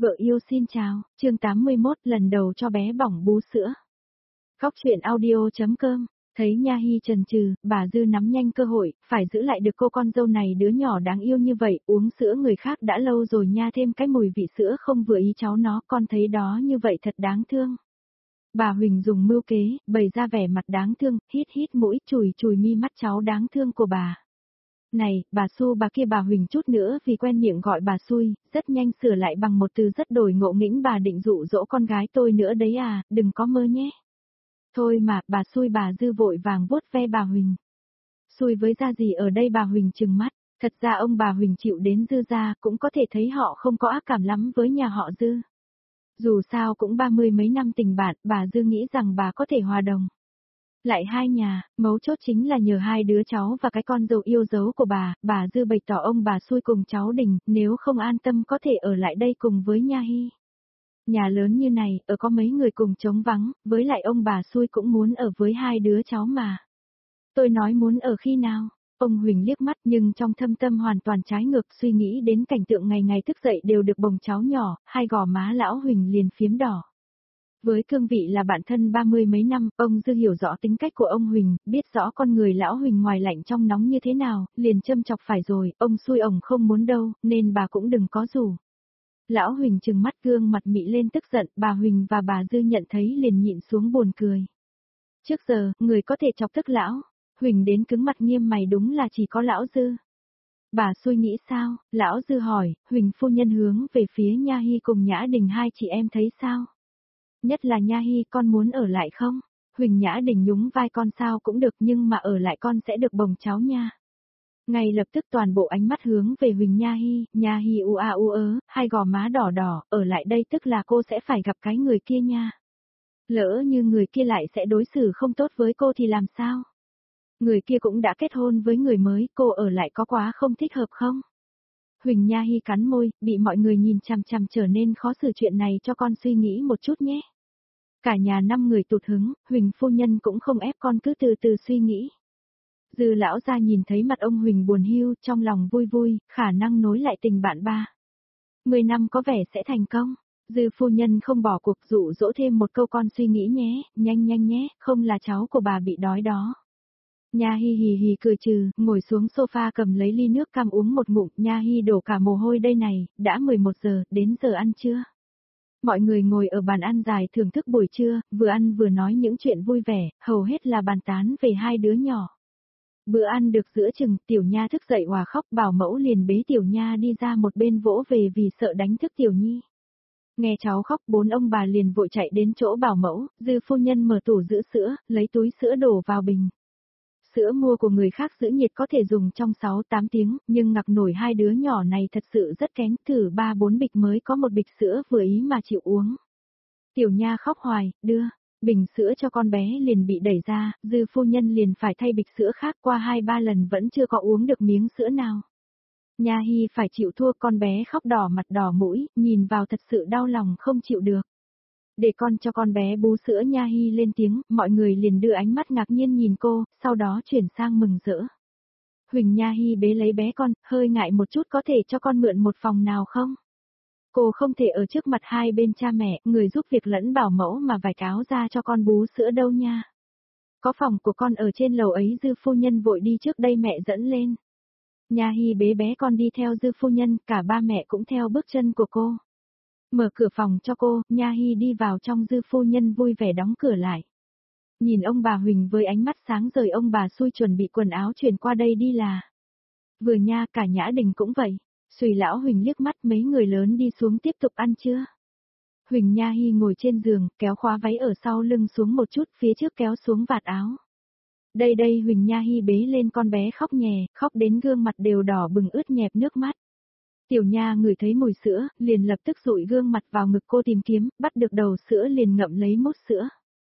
Vợ yêu xin chào, chương 81 lần đầu cho bé bỏng bú sữa. Góc chuyện audio.com, thấy Nha Hy chần chừ, bà Dư nắm nhanh cơ hội, phải giữ lại được cô con dâu này đứa nhỏ đáng yêu như vậy, uống sữa người khác đã lâu rồi nha, thêm cái mùi vị sữa không vừa ý cháu nó, con thấy đó như vậy thật đáng thương. Bà Huỳnh dùng mưu kế, bày ra vẻ mặt đáng thương, hít hít mũi, chùi chùi mi mắt cháu đáng thương của bà. Này, bà Su bà kia, bà Huỳnh chút nữa vì quen miệng gọi bà Xui, rất nhanh sửa lại bằng một từ rất đổi ngộ nghĩnh, bà định dụ dỗ con gái tôi nữa đấy à, đừng có mơ nhé. Thôi mà, bà Xui, bà Dư vội vàng vuốt ve bà Huỳnh. Xui với ra gì ở đây, bà Huỳnh trừng mắt, thật ra ông bà Huỳnh chịu đến Dư ra cũng có thể thấy họ không có ác cảm lắm với nhà họ Dư. Dù sao cũng 30 mấy năm tình bạn, bà Dư nghĩ rằng bà có thể hòa đồng. Lại hai nhà, mấu chốt chính là nhờ hai đứa cháu và cái con dâu yêu dấu của bà Dư bày tỏ ông bà Xui cùng cháu Đình, nếu không an tâm có thể ở lại đây cùng với Nha Hy. Nhà lớn như này, ở có mấy người cùng trống vắng, với lại ông bà Xui cũng muốn ở với hai đứa cháu mà. Tôi nói muốn ở khi nào? Ông Huỳnh liếc mắt nhưng trong thâm tâm hoàn toàn trái ngược, suy nghĩ đến cảnh tượng ngày ngày thức dậy đều được bồng cháu nhỏ, hai gò má lão Huỳnh liền phiếm đỏ. Với cương vị là bạn thân 30 mấy năm, ông Dư hiểu rõ tính cách của ông Huỳnh, biết rõ con người lão Huỳnh ngoài lạnh trong nóng như thế nào, liền châm chọc phải rồi, ông Xui ổng không muốn đâu, nên bà cũng đừng có rủ. Lão Huỳnh trừng mắt, gương mặt mị lên tức giận, bà Huỳnh và bà Dư nhận thấy liền nhịn xuống buồn cười. Trước giờ, người có thể chọc tức lão, Huỳnh đến cứng mặt nghiêm mày, đúng là chỉ có lão Dư. Bà Xui nghĩ sao? Lão Dư hỏi, Huỳnh phu nhân hướng về phía Nha Hy cùng Nhã Đình, hai chị em thấy sao? Nhất là Nha Hy, con muốn ở lại không? Huỳnh Nhã Đình nhún vai, con sao cũng được nhưng mà ở lại con sẽ được bồng cháu nha. Ngay lập tức toàn bộ ánh mắt hướng về Huỳnh Nha Hy u a u ớ, hai gò má đỏ đỏ, ở lại đây tức là cô sẽ phải gặp cái người kia nha. Lỡ như người kia lại sẽ đối xử không tốt với cô thì làm sao? Người kia cũng đã kết hôn với người mới, cô ở lại có quá không thích hợp không? Huỳnh Nha Hy cắn môi, bị mọi người nhìn chằm chằm trở nên khó xử, chuyện này cho con suy nghĩ một chút nhé. Cả nhà 5 người tụt hứng, Huỳnh phu nhân cũng không ép con, cứ từ từ suy nghĩ. Dư lão gia nhìn thấy mặt ông Huỳnh buồn hiu, trong lòng vui vui, khả năng nối lại tình bạn 10 năm có vẻ sẽ thành công. Dư phu nhân không bỏ cuộc, dụ dỗ thêm một câu, con suy nghĩ nhé, nhanh nhanh nhé, không là cháu của bà bị đói đó. Nha Hy hì hì cười trừ, ngồi xuống sofa cầm lấy ly nước cam uống một ngụm, Nha Hy đổ cả mồ hôi đây này, đã 11 giờ, đến giờ ăn trưa. Mọi người ngồi ở bàn ăn dài thưởng thức buổi trưa, vừa ăn vừa nói những chuyện vui vẻ, hầu hết là bàn tán về hai đứa nhỏ. Bữa ăn được giữa chừng, Tiểu Nha thức dậy òa khóc, bảo mẫu liền bế Tiểu Nha đi ra một bên vỗ về vì sợ đánh thức Tiểu Nhi. Nghe cháu khóc, 4 ông bà liền vội chạy đến chỗ bảo mẫu, Dư phu nhân mở tủ giữ sữa, lấy túi sữa đổ vào bình. Sữa mua của người khác giữ nhiệt có thể dùng trong 6-8 tiếng, nhưng ngặc nổi hai đứa nhỏ này thật sự rất kén, thử 3-4 bịch mới có một bịch sữa vừa ý mà chịu uống. Tiểu Nha khóc hoài, đưa bình sữa cho con bé liền bị đẩy ra, Dư phu nhân liền phải thay bịch sữa khác, qua 2-3 lần vẫn chưa có uống được miếng sữa nào. Nha Hy phải chịu thua, con bé khóc đỏ mặt đỏ mũi, nhìn vào thật sự đau lòng không chịu được. Để con cho con bé bú sữa, Nha Hy lên tiếng, mọi người liền đưa ánh mắt ngạc nhiên nhìn cô, sau đó chuyển sang mừng rỡ. Huỳnh Nha Hy bế lấy bé con, hơi ngại một chút, có thể cho con mượn một phòng nào không? Cô không thể ở trước mặt hai bên cha mẹ, người giúp việc lẫn bảo mẫu mà vải áo ra cho con bú sữa đâu nha. Có phòng của con ở trên lầu ấy, Dư phu nhân vội đi trước đây, mẹ dẫn lên. Nha Hy bế bé con đi theo Dư phu nhân, cả ba mẹ cũng theo bước chân của cô. Mở cửa phòng cho cô, Nha Hy đi vào trong, Dư phu nhân vui vẻ đóng cửa lại. Nhìn ông bà Huỳnh với ánh mắt sáng rời, ông bà Xui chuẩn bị quần áo chuyển qua đây đi là. Vừa nha, cả Nhã Đình cũng vậy. Xùy lão Huỳnh liếc mắt, mấy người lớn đi xuống tiếp tục ăn chưa? Huỳnh Nha Hy ngồi trên giường, kéo khóa váy ở sau lưng xuống một chút, phía trước kéo xuống vạt áo. Đây đây, Huỳnh Nha Hy bế lên con bé khóc nhè, khóc đến gương mặt đều đỏ bừng ướt nhẹp nước mắt. Tiểu Nha ngửi thấy mùi sữa, liền lập tức dụi gương mặt vào ngực cô tìm kiếm, bắt được đầu sữa liền ngậm lấy mút sữa.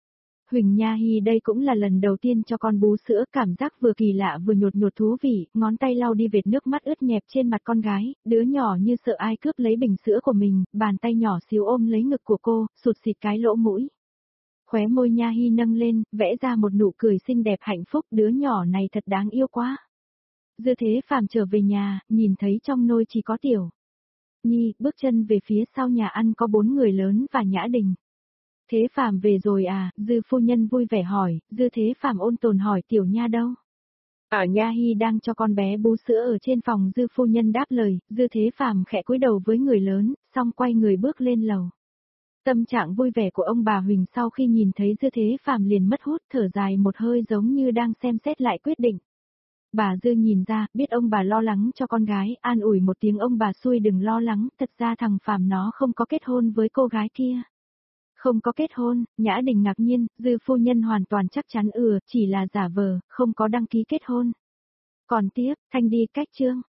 Huỳnh Nha Hy đây cũng là lần đầu tiên cho con bú sữa, cảm giác vừa kỳ lạ vừa nhột nhột thú vị, ngón tay lau đi vệt nước mắt ướt nhẹp trên mặt con gái, đứa nhỏ như sợ ai cướp lấy bình sữa của mình, bàn tay nhỏ xíu ôm lấy ngực của cô, sụt xịt cái lỗ mũi. Khóe môi Nha Hy nâng lên, vẽ ra một nụ cười xinh đẹp hạnh phúc, đứa nhỏ này thật đáng yêu quá. Dư Thế Phàm trở về nhà, nhìn thấy trong nôi chỉ có Tiểu Nhi, bước chân về phía sau nhà ăn có 4 người lớn và Nhã Đình. Thế Phàm về rồi à, Dư phu nhân vui vẻ hỏi, Dư Thế Phàm ôn tồn hỏi Tiểu Nha đâu? Ở Nha Hy đang cho con bé bú sữa ở trên phòng. Dư phu nhân đáp lời, Dư Thế Phàm khẽ cúi đầu với người lớn, xong quay người bước lên lầu. Tâm trạng vui vẻ của ông bà Huỳnh sau khi nhìn thấy Dư Thế Phàm liền mất hút, thở dài một hơi giống như đang xem xét lại quyết định. Bà Dư nhìn ra, biết ông bà lo lắng cho con gái, an ủi một tiếng ông bà xui đừng lo lắng, thật ra thằng Phàm nó không có kết hôn với cô gái kia. Không có kết hôn, Nhã Đình ngạc nhiên, Dư phu nhân hoàn toàn chắc chắn chỉ là giả vờ, không có đăng ký kết hôn. Còn tiếp, Thanh đi cách chương.